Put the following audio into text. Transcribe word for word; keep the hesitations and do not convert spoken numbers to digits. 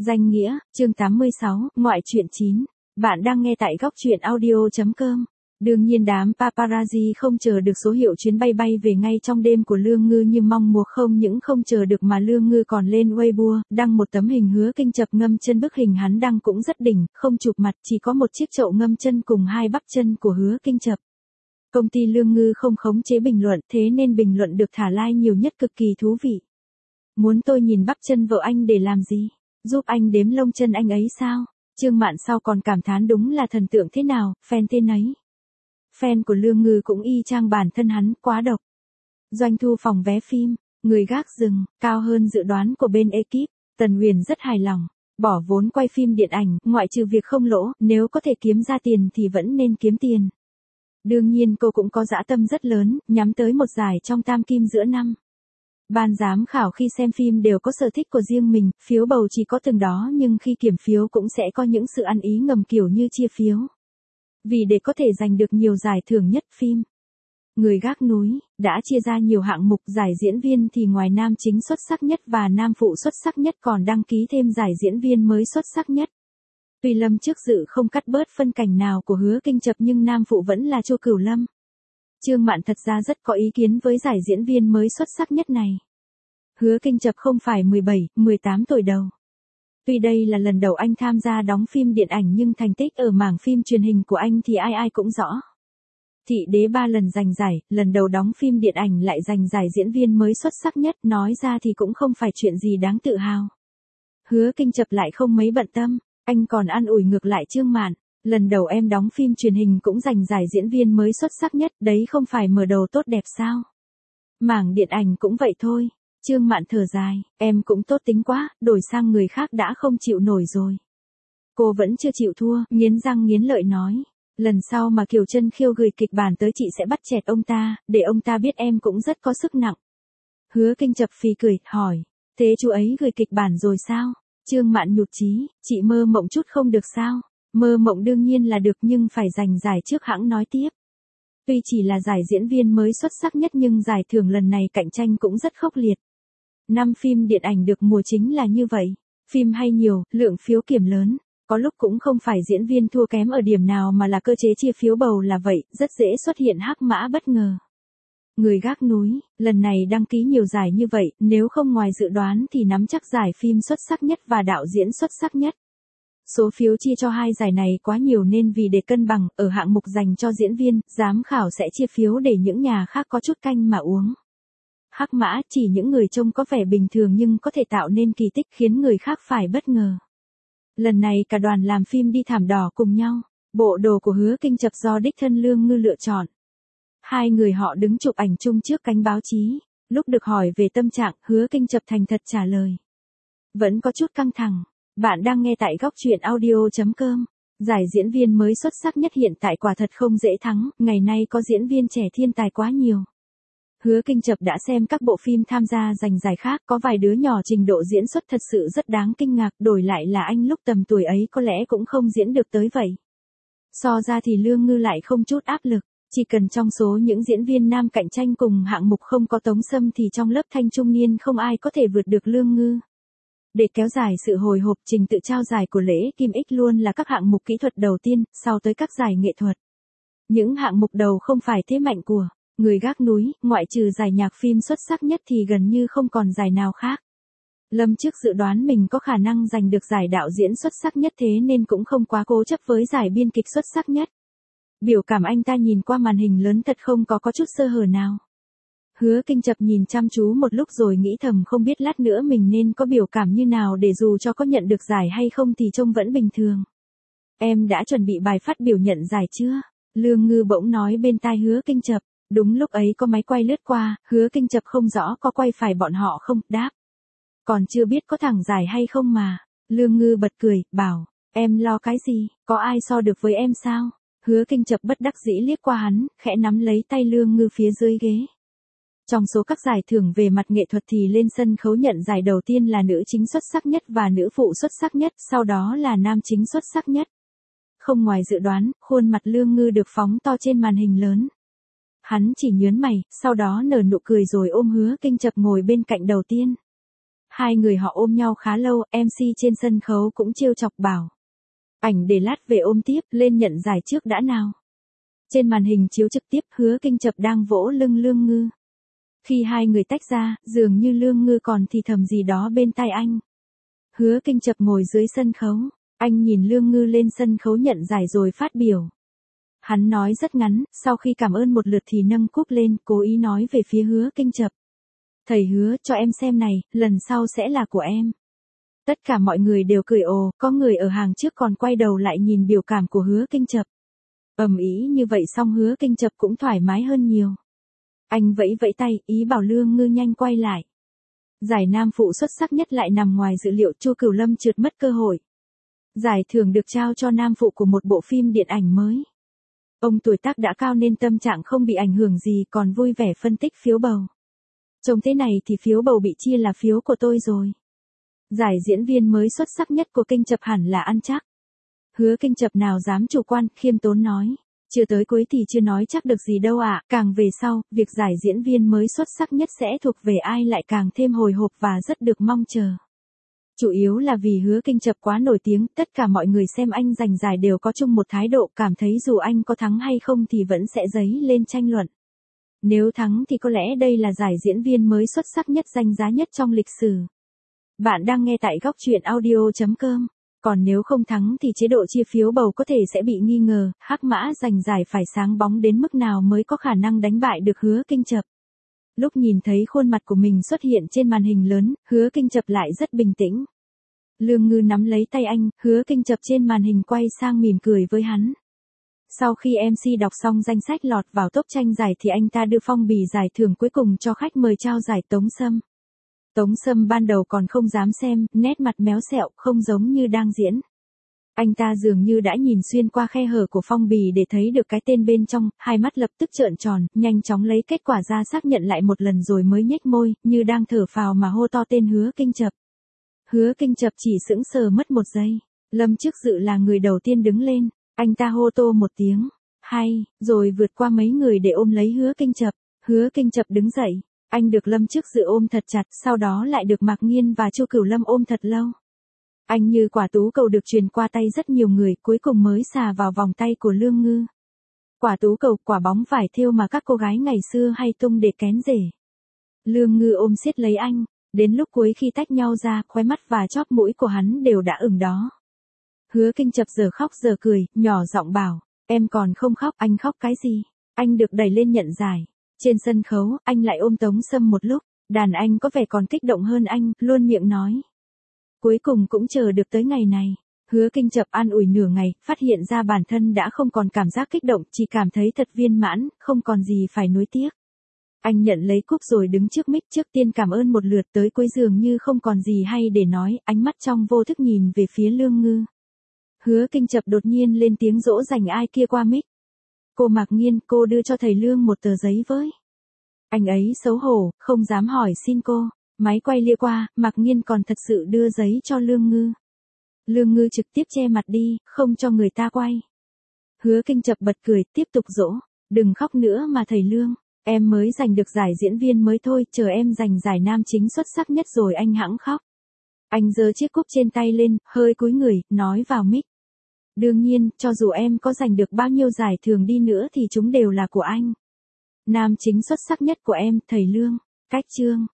Danh nghĩa, chương tám mươi sáu, ngoại truyện chín. Bạn đang nghe tại góc truyện audio.com. Đương nhiên đám paparazzi không chờ được số hiệu chuyến bay bay về ngay trong đêm của Lương Ngư như mong muốn, không những không chờ được mà Lương Ngư còn lên Weibo, đăng một tấm hình Hứa Kinh Chập ngâm chân. Bức hình hắn đăng cũng rất đỉnh, không chụp mặt, chỉ có một chiếc chậu ngâm chân cùng hai bắp chân của Hứa Kinh Chập. Công ty Lương Ngư không khống chế bình luận, thế nên bình luận được thả like nhiều nhất, cực kỳ thú vị. Muốn tôi nhìn bắp chân vợ anh để làm gì? Giúp anh đếm lông chân anh ấy sao? Trương Mạn sau còn cảm thán đúng là thần tượng thế nào, fan thế nấy. Fan của Lương Ngư cũng y chang bản thân hắn, quá độc. Doanh thu phòng vé phim, Người Gác Rừng, cao hơn dự đoán của bên ekip. Tần Huyền rất hài lòng. Bỏ vốn quay phim điện ảnh, ngoại trừ việc không lỗ, nếu có thể kiếm ra tiền thì vẫn nên kiếm tiền. Đương nhiên cô cũng có dã tâm rất lớn, nhắm tới một giải trong tam kim giữa năm. Ban giám khảo khi xem phim đều có sở thích của riêng mình, phiếu bầu chỉ có từng đó, nhưng khi kiểm phiếu cũng sẽ có những sự ăn ý ngầm kiểu như chia phiếu. Vì để có thể giành được nhiều giải thưởng nhất phim Người Gác Núi đã chia ra nhiều hạng mục. Giải diễn viên thì ngoài nam chính xuất sắc nhất và nam phụ xuất sắc nhất còn đăng ký thêm giải diễn viên mới xuất sắc nhất. Tuy Lâm trước dự không cắt bớt phân cảnh nào của Hứa Kinh Chập nhưng nam phụ vẫn là Chu Cửu Lâm. Trương Mạn thật ra rất có ý kiến với giải diễn viên mới xuất sắc nhất này. Hứa Kinh Chập không phải mười bảy, mười tám tuổi đầu. Tuy đây là lần đầu anh tham gia đóng phim điện ảnh nhưng thành tích ở mảng phim truyền hình của anh thì ai ai cũng rõ. Thị Đế ba lần giành giải, lần đầu đóng phim điện ảnh lại giành giải diễn viên mới xuất sắc nhất, nói ra thì cũng không phải chuyện gì đáng tự hào. Hứa Kinh Chập lại không mấy bận tâm, anh còn an ủi ngược lại Trương Mạn. Lần đầu em đóng phim truyền hình cũng giành giải diễn viên mới xuất sắc nhất, đấy không phải mở đầu tốt đẹp sao? Mảng điện ảnh cũng vậy thôi. Trương Mạn thở dài, em cũng tốt tính quá, đổi sang người khác đã không chịu nổi rồi. Cô vẫn chưa chịu thua, nghiến răng nghiến lợi nói. Lần sau mà Kiều Trân Khiêu gửi kịch bản tới chị sẽ bắt chẹt ông ta, để ông ta biết em cũng rất có sức nặng. Hứa Kinh Chập phì cười, hỏi, thế chú ấy gửi kịch bản rồi sao? Trương Mạn nhụt chí, chị mơ mộng chút không được sao? Mơ mộng đương nhiên là được nhưng phải giành giải trước hãng nói tiếp. Tuy chỉ là giải diễn viên mới xuất sắc nhất nhưng giải thưởng lần này cạnh tranh cũng rất khốc liệt. Năm phim điện ảnh được mùa chính là như vậy. Phim hay nhiều, lượng phiếu kiểm lớn. Có lúc cũng không phải diễn viên thua kém ở điểm nào mà là cơ chế chia phiếu bầu là vậy, rất dễ xuất hiện hắc mã bất ngờ. Người Gác Núi, lần này đăng ký nhiều giải như vậy, nếu không ngoài dự đoán thì nắm chắc giải phim xuất sắc nhất và đạo diễn xuất sắc nhất. Số phiếu chia cho hai giải này quá nhiều nên vì để cân bằng, ở hạng mục dành cho diễn viên, giám khảo sẽ chia phiếu để những nhà khác có chút canh mà uống. Hắc mã chỉ những người trông có vẻ bình thường nhưng có thể tạo nên kỳ tích khiến người khác phải bất ngờ. Lần này cả đoàn làm phim đi thảm đỏ cùng nhau. Bộ đồ của Hứa Kinh Chập do đích thân Lương Ngư lựa chọn. Hai người họ đứng chụp ảnh chung trước cánh báo chí. Lúc được hỏi về tâm trạng, Hứa Kinh Chập thành thật trả lời. Vẫn có chút căng thẳng. Bạn đang nghe tại góc truyện audio.com. Giải diễn viên mới xuất sắc nhất hiện tại quả thật không dễ thắng, ngày nay có diễn viên trẻ thiên tài quá nhiều. Hứa Kinh Chập đã xem các bộ phim tham gia giành giải khác, có vài đứa nhỏ trình độ diễn xuất thật sự rất đáng kinh ngạc, đổi lại là anh lúc tầm tuổi ấy có lẽ cũng không diễn được tới vậy. So ra thì Lương Ngư lại không chút áp lực, chỉ cần trong số những diễn viên nam cạnh tranh cùng hạng mục không có Tống Sâm thì trong lớp thanh trung niên không ai có thể vượt được Lương Ngư. Để kéo dài sự hồi hộp, trình tự trao giải của lễ Kim X luôn là các hạng mục kỹ thuật đầu tiên, sau tới các giải nghệ thuật. Những hạng mục đầu không phải thế mạnh của Người Gác Núi, ngoại trừ giải nhạc phim xuất sắc nhất thì gần như không còn giải nào khác. Lâm trước dự đoán mình có khả năng giành được giải đạo diễn xuất sắc nhất thế nên cũng không quá cố chấp với giải biên kịch xuất sắc nhất. Biểu cảm anh ta nhìn qua màn hình lớn thật không có có chút sơ hở nào. Hứa Kinh Chập nhìn chăm chú một lúc rồi nghĩ thầm không biết lát nữa mình nên có biểu cảm như nào để dù cho có nhận được giải hay không thì trông vẫn bình thường. Em đã chuẩn bị bài phát biểu nhận giải chưa? Lương Ngư bỗng nói bên tai Hứa Kinh Chập. Đúng lúc ấy có máy quay lướt qua, Hứa Kinh Chập không rõ có quay phải bọn họ không, đáp. Còn chưa biết có thẳng giải hay không mà. Lương Ngư bật cười, bảo, em lo cái gì, có ai so được với em sao? Hứa Kinh Chập bất đắc dĩ liếc qua hắn, khẽ nắm lấy tay Lương Ngư phía dưới ghế. Trong số các giải thưởng về mặt nghệ thuật thì lên sân khấu nhận giải đầu tiên là nữ chính xuất sắc nhất và nữ phụ xuất sắc nhất, sau đó là nam chính xuất sắc nhất. Không ngoài dự đoán, khuôn mặt Lương Ngư được phóng to trên màn hình lớn. Hắn chỉ nhớn mày, sau đó nở nụ cười rồi ôm Hứa Kinh Chập ngồi bên cạnh đầu tiên. Hai người họ ôm nhau khá lâu, em xê trên sân khấu cũng trêu chọc bảo. Ảnh để lát về ôm tiếp, lên nhận giải trước đã nào. Trên màn hình chiếu trực tiếp, Hứa Kinh Chập đang vỗ lưng Lương Ngư. Khi hai người tách ra, dường như Lương Ngư còn thì thầm gì đó bên tai anh. Hứa Kinh Chập ngồi dưới sân khấu, anh nhìn Lương Ngư lên sân khấu nhận giải rồi phát biểu. Hắn nói rất ngắn, sau khi cảm ơn một lượt thì nâng cúp lên, cố ý nói về phía Hứa Kinh Chập. Thầy hứa cho em xem này, lần sau sẽ là của em. Tất cả mọi người đều cười ồ, có người ở hàng trước còn quay đầu lại nhìn biểu cảm của Hứa Kinh Chập. Ầm ĩ như vậy xong Hứa Kinh Chập cũng thoải mái hơn nhiều. Anh vẫy vẫy tay, ý bảo Lương Ngư nhanh quay lại. Giải nam phụ xuất sắc nhất lại nằm ngoài dự liệu, Chu Cửu Lâm trượt mất cơ hội. Giải thưởng được trao cho nam phụ của một bộ phim điện ảnh mới. Ông tuổi tác đã cao nên tâm trạng không bị ảnh hưởng gì, còn vui vẻ phân tích phiếu bầu. Trông thế này thì phiếu bầu bị chia là phiếu của tôi rồi. Giải diễn viên mới xuất sắc nhất của Kinh Chập hẳn là ăn chắc. Hứa Kinh Chập nào dám chủ quan, khiêm tốn nói. Chưa tới cuối thì chưa nói chắc được gì đâu ạ, à. Càng về sau, việc giải diễn viên mới xuất sắc nhất sẽ thuộc về ai lại càng thêm hồi hộp và rất được mong chờ. Chủ yếu là vì Hứa Kinh Chập quá nổi tiếng, tất cả mọi người xem anh giành giải đều có chung một thái độ, cảm thấy dù anh có thắng hay không thì vẫn sẽ dấy lên tranh luận. Nếu thắng thì có lẽ đây là giải diễn viên mới xuất sắc nhất, danh giá nhất trong lịch sử. Bạn đang nghe tại góc truyện audio chấm com. Còn nếu không thắng thì chế độ chia phiếu bầu có thể sẽ bị nghi ngờ, Hắc Mã giành giải phải sáng bóng đến mức nào mới có khả năng đánh bại được Hứa Kinh Chập. Lúc nhìn thấy khuôn mặt của mình xuất hiện trên màn hình lớn, Hứa Kinh Chập lại rất bình tĩnh. Lương Ngư nắm lấy tay anh, Hứa Kinh Chập trên màn hình quay sang mỉm cười với hắn. Sau khi em xê đọc xong danh sách lọt vào top tranh giải thì anh ta đưa phong bì giải thưởng cuối cùng cho khách mời trao giải Tống Sâm. Tống Sâm ban đầu còn không dám xem, nét mặt méo xẹo, không giống như đang diễn. Anh ta dường như đã nhìn xuyên qua khe hở của phong bì để thấy được cái tên bên trong, hai mắt lập tức trợn tròn, nhanh chóng lấy kết quả ra xác nhận lại một lần rồi mới nhếch môi, như đang thở phào mà hô to tên Hứa Kinh Chập. Hứa Kinh Chập chỉ sững sờ mất một giây. Lâm Trước Dự là người đầu tiên đứng lên, anh ta hô tô một tiếng, hay, rồi vượt qua mấy người để ôm lấy Hứa Kinh Chập. Hứa Kinh Chập đứng dậy. Anh được Lâm Trước Dự ôm thật chặt, sau đó lại được Mạc Nghiên và Chu Cửu Lâm ôm thật lâu. Anh như quả tú cầu được truyền qua tay rất nhiều người, cuối cùng mới xà vào vòng tay của Lương Ngư. Quả tú cầu, quả bóng vải thêu mà các cô gái ngày xưa hay tung để kén rể. Lương Ngư ôm siết lấy anh, đến lúc cuối khi tách nhau ra, khóe mắt và chóp mũi của hắn đều đã ửng đó. Hứa Kinh Chập giờ khóc giờ cười, nhỏ giọng bảo, em còn không khóc, anh khóc cái gì? Anh được đẩy lên nhận giải. Trên sân khấu, anh lại ôm Tống Sâm một lúc, đàn anh có vẻ còn kích động hơn anh, luôn miệng nói. Cuối cùng cũng chờ được tới ngày này. Hứa Kinh Chập an ủi nửa ngày, phát hiện ra bản thân đã không còn cảm giác kích động, chỉ cảm thấy thật viên mãn, không còn gì phải nuối tiếc. Anh nhận lấy cúp rồi đứng trước mic, trước tiên cảm ơn một lượt, tới cuối dường như không còn gì hay để nói, ánh mắt trong vô thức nhìn về phía Lương Ngư. Hứa Kinh Chập đột nhiên lên tiếng dỗ dành ai kia qua mic. Cô Mạc Nghiên, cô đưa cho thầy Lương một tờ giấy với. Anh ấy xấu hổ, không dám hỏi xin cô. Máy quay lia qua, Mạc Nghiên còn thật sự đưa giấy cho Lương Ngư. Lương Ngư trực tiếp che mặt đi, không cho người ta quay. Hứa Kinh Chập bật cười, tiếp tục dỗ. Đừng khóc nữa mà thầy Lương. Em mới giành được giải diễn viên mới thôi, chờ em giành giải nam chính xuất sắc nhất rồi anh hẵng khóc. Anh giơ chiếc cúp trên tay lên, hơi cúi người, nói vào mic. Đương nhiên, cho dù em có giành được bao nhiêu giải thưởng đi nữa thì chúng đều là của anh. Nam chính xuất sắc nhất của em, thầy Lương. Cách chương.